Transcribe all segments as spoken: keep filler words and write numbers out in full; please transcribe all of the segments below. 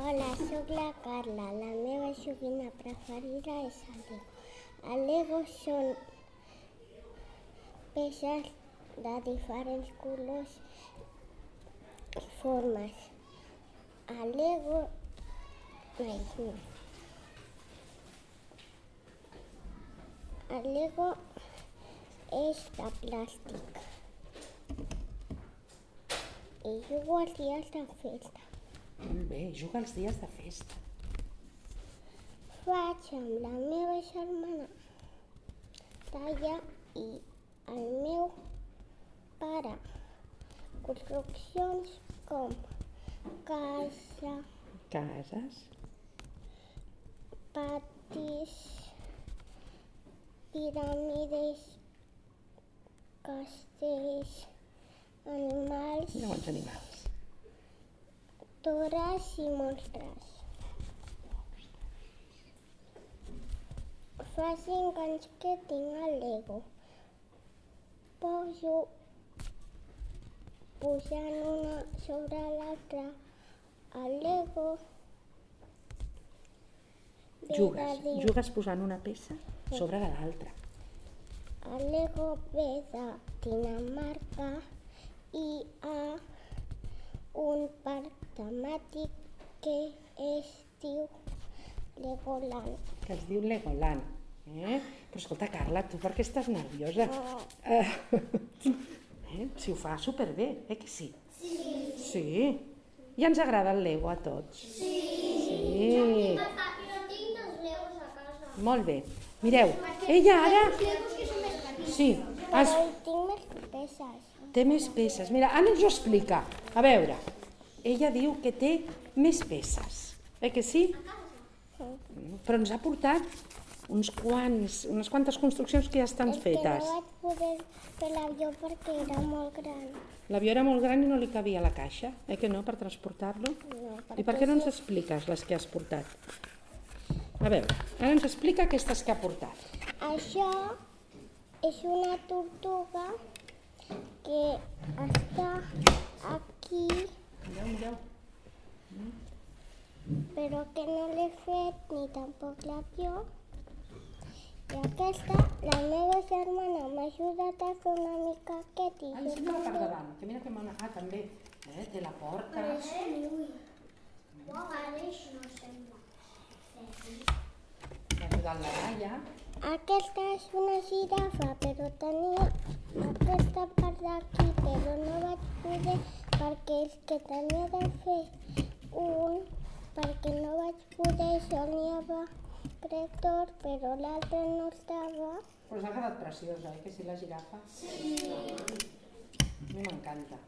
Hola, soc la Carla. La meva joguina preferida és el Lego. El Lego són peces de diferents colors i formes. El Lego... Ai, no. El Lego és de plàstic i jugo els dies de festa. Molt bé, juga els dies de festa. Faig amb la meva germana talla i el meu pare construccions com casa, Cases. patis, piràmides, castells, animals, Mira quants animals. torres i monstres. Fa cinc anys que tinc el Lego. Poso pujant una sobre l'altra el Lego. ve de Jugues, dir- jugues posant una peça sobre l'altra. El Lego ve de Dinamarca i a un parc temàtic que es diu Legoland. Que es diu Legoland. Eh? Però escolta, Carla, tu per què estàs nerviosa? Oh. Eh? Eh? Si ho fa superbé, eh que sí? Sí. Sí? Ja ens agrada el Lego a tots? Sí. Sí. Jo tinc dos Legos a casa. Molt bé. Mireu, ella ara... Sí, es... Però tinc més peces. té més peces. Mira, ara ens ho explica. A veure, ella diu que té més peces. Eh que sí? Però ens ha portat uns quants, unes quantes construccions que ja estan És fetes. que no vaig poder fer l'avió perquè era molt gran. L'avió era molt gran i no li cabia a la caixa, eh que no, per transportar-lo? No, I per què no ens expliques les que has portat? A veure, ara ens explica aquestes que ha portat. Això és una tortuga que està aquí, Mireu, mireu. però que no l'he fet ni tampoc l'avió. I aquesta, la meva germana m'ha ajudat a fer una mica aquest i Ah, jo ensenya la part també. davant, que mira que mona. Ah, també, eh, té la porta. T'ha ajudat la Laia. Aquesta és una girafa, però tenia aquesta part d'aquí, però no vaig poder perquè és que tenia de fer un, perquè no vaig poder, sol n'hi havia creator, però l'altre no estava. Però us ha quedat preciosa, eh, que sí, la girafa? Sí. A mi m'encanta.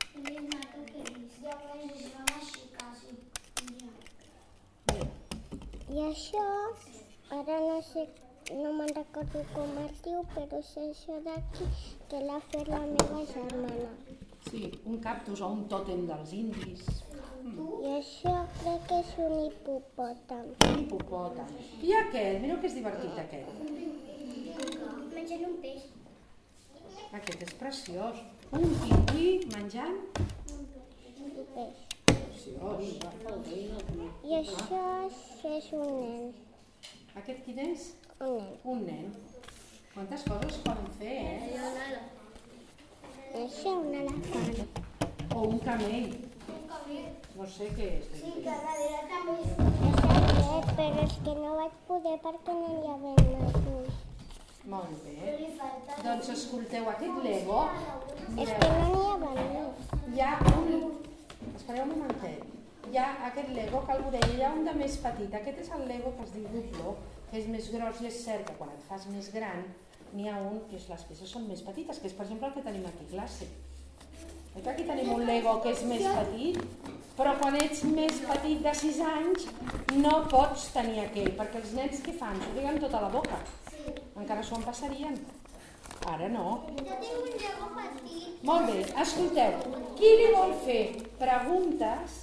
I això, ara no sé, no me'n recordo com es diu, però és això d'aquí que l'ha fet la meva germana. Sí, un cactus o un tòtem dels indis. I això crec que és un hipopòtam. Un hipopòtam. I aquest? Mireu que és divertit aquest. Menjant un peix. Aquest és preciós. Un pingüí menjant. Un peix. Preciós. I això és un nen. Aquest quin és? Un nen. Un nen. Quantes coses poden fer, eh? Això un elefant. O un camell. No sé què és. És aquest, però és que no vaig poder perquè no hi havia més ulls. Molt bé. Doncs escolteu, aquest Lego, És que no n'hi havia més. hi ha un... Espereu un momentet. Hi ha aquest Lego que algú deia, hi ha un de més petit. Aquest és el Lego que es diu Duplo, que és més gros i és cert que quan et fas més gran n'hi ha un que les peces són més petites, que és per exemple el que tenim aquí a classe. Eh que aquí tenim un Lego que és més petit, però quan ets més petit de sis anys no pots tenir aquell, perquè els nens què fan? S'ho diguen tota la boca. Encara s'ho empassarien. Ara no. Jo tinc un Lego petit. Molt bé, escolteu, qui li vol fer preguntes?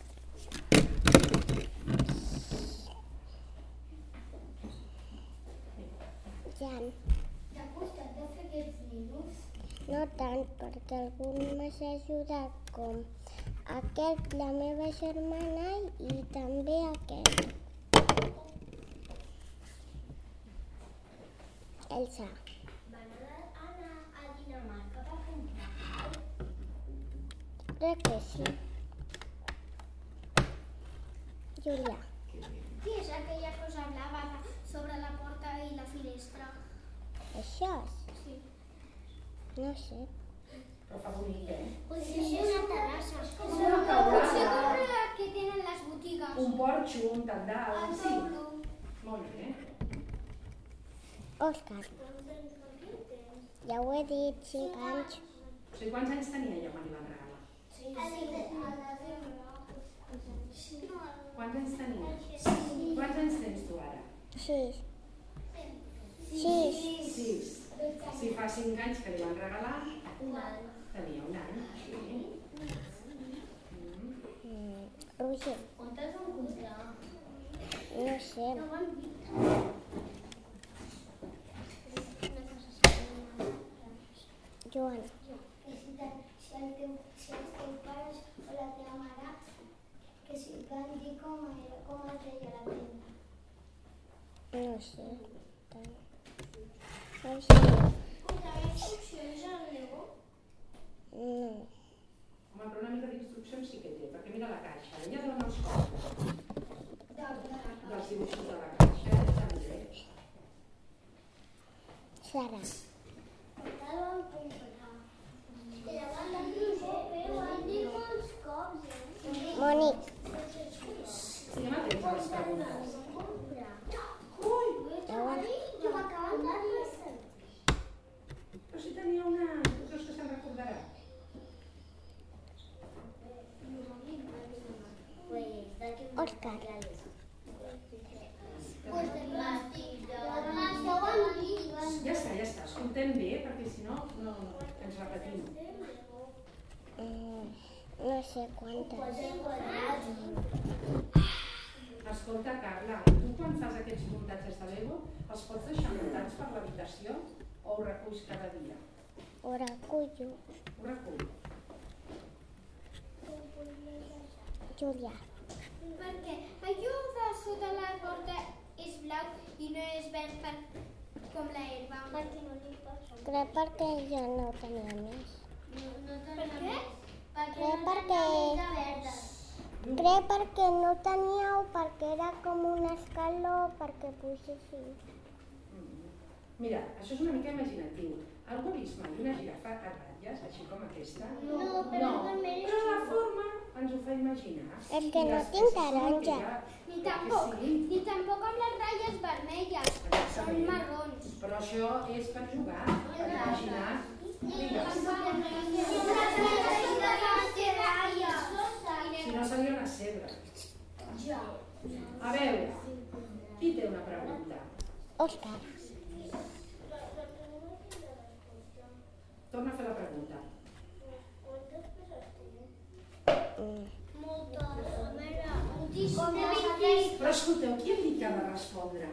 Jan. T'ha costat de fer aquests ninos? No tant, perquè algun m'ha ajudat com Aquest, la meva germana, i també aquest. Elsa. Van anar a Dinamarca per comprar? Crec que sí. Júlia. Què és aquella cosa blava sobre la porta i la finestra? Això? Sí. No sé. Però fa bonic, eh? Potser és una terrassa. És una teulada. Potser com la que tenen les botigues. Un porxo, un tendal, El sí. taulo. Molt bé. Òscar. Ja ho he dit, cinc anys. O sigui, quants anys tenia jo quan li van regalar? Quants anys tenia? Quants anys tens tu ara? Sis. Sis. Sis. Si fa cinc anys que li van regalar, tenia un any. Sí. Mm, Roger. On te'ls van comprar? No sé. No ho han dit. Joan. I si, te, si, el teu, si els teus pares o la teva mare, que si et van dir com, era, com es deia la tenda. No sé. No sé. Portava instruccions al Lego? No. Home, però una mica d'instruccions sí que té, perquè mira la caixa. Ella dona els coses dels dibuixos de la caixa, eh, també. Sara. Portava el comprar. I llavors la dibuixó, però ho han dit molts cops, eh? Mònic. Sí, ja mateix les preguntes. Ui! Joan. Jo m'acaba de dir. Però si tenia un any, tu creus que se'n recordarà? Òscar. Ja està, ja està. Escoltem bé, perquè si no, no ens repetim. Mm, no sé quantes. Escolta, Carla, tu quan fas aquests muntatges de Lego, els pots deixar muntats per l'habitació o ho reculls cada dia? Ho recullo. Ho recull. Júlia. Perquè allò de sota la porta és blau i no és verd per, com la herba. Perquè no li passa. Crec perquè jo no tenia més. No, no per què? Perquè Crec no perquè... tenia verda. Crec perquè no tenia o perquè era com un escaló perquè pugéssim. Mira, això és una mica imaginatiu. Algú ha vist mai una girafa a ratlles, així com aquesta? No, però no. també és Però la forma ens ho fa imaginar. És que I no les tinc peces són taronja. antigues, Ni perquè tampoc, sí. ni tampoc amb les ratlles vermelles, són Exactament. marrons. Però això és per jugar, per imaginar. Digues, si no seria una cebra. A veure, qui té una pregunta? Òscar. Torna a fer la pregunta. Mm. Però escolteu, qui ha dit que ha de respondre?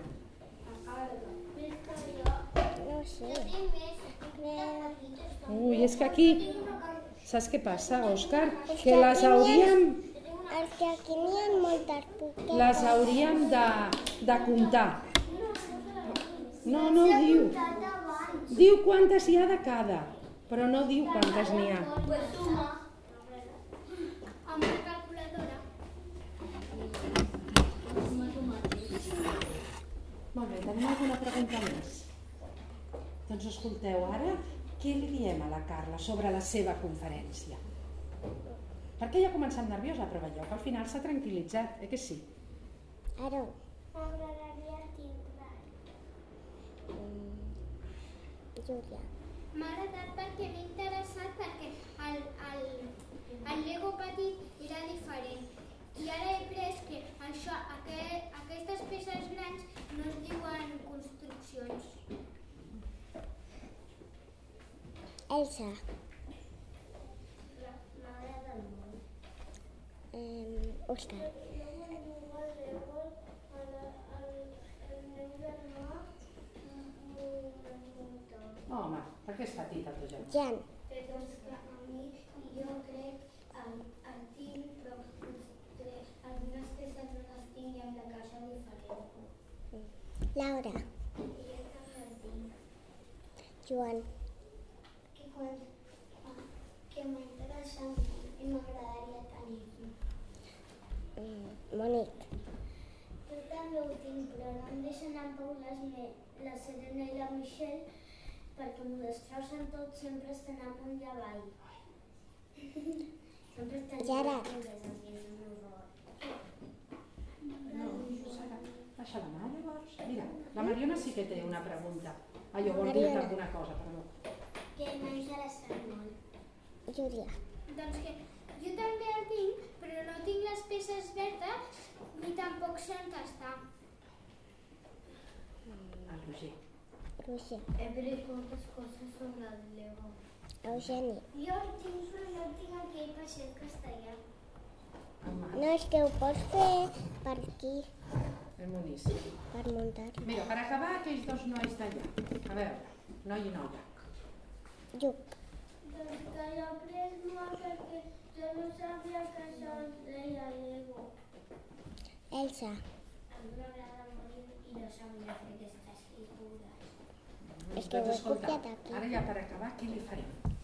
No sé. Ui, és que aquí, saps què passa, Òscar? Que les hauríem, És que aquí n'hi ha moltes poquetes. les hauríem de, de comptar. No, no ho diu. Diu quantes hi ha de cada, però no diu quantes n'hi ha. Amb una calculadora. Molt bé, tenim alguna pregunta més? Doncs escolteu, ara què li diem a la Carla sobre la seva conferència? Perquè ella ha començat nerviosa, però veieu que al final s'ha tranquil·litzat, eh que sí? Aaron. M'agradaria tindre. Mm. Júlia. M'ha agradat perquè m'he interessat perquè el, el, el Lego petit era diferent. I ara he pres que això, aquest, aquestes peces grans no es diuen construccions. Elsa. M'ha agradat molt. Um, Òscar. Home, perquè és petita tu ja. Jan. Però és que a mi, jo crec, el, el tio algunes peces no les tinc i amb la caixa diferent. Laura, I jo també el tinc. Joan, Que, quan, que m'interessa i m'agradaria tenir-lo. Mònic, Jo també ho tinc, però no em deixen en pau les me- la Serena i la Michelle perquè m'ho destrossen tot, sempre estan amunt i avall. Sempre estan Gerard. divertides amb mi, és un horror. No, Sara, deixa la mà llavors. Mira, la Mariona sí que té una pregunta. Allò, vol dir-te Mariona. alguna cosa, perdó. Que m'ha interessat molt. Júlia, Doncs que jo també el tinc, però no tinc les peces verdes ni tampoc sé on està. El Roger. Roger, He après moltes coses sobre el Lego. Eugeni. Jo el tinc, però no el tinc aquell per ser castellà. El Marc. No, és que ho pots fer per aquí, El Munici. per muntar-lo. Mira, per acabar, aquells dos nois d'allà. A veure, noi i noia. Lluc, Doncs que l'he après molt perquè jo no sabia que això es deia Lego. Elsa, A mi m'agrada molt i no sabia fer aquestes figures. És que ho he Doncs escolta, copiat aquí. ara ja per acabar, què li farem?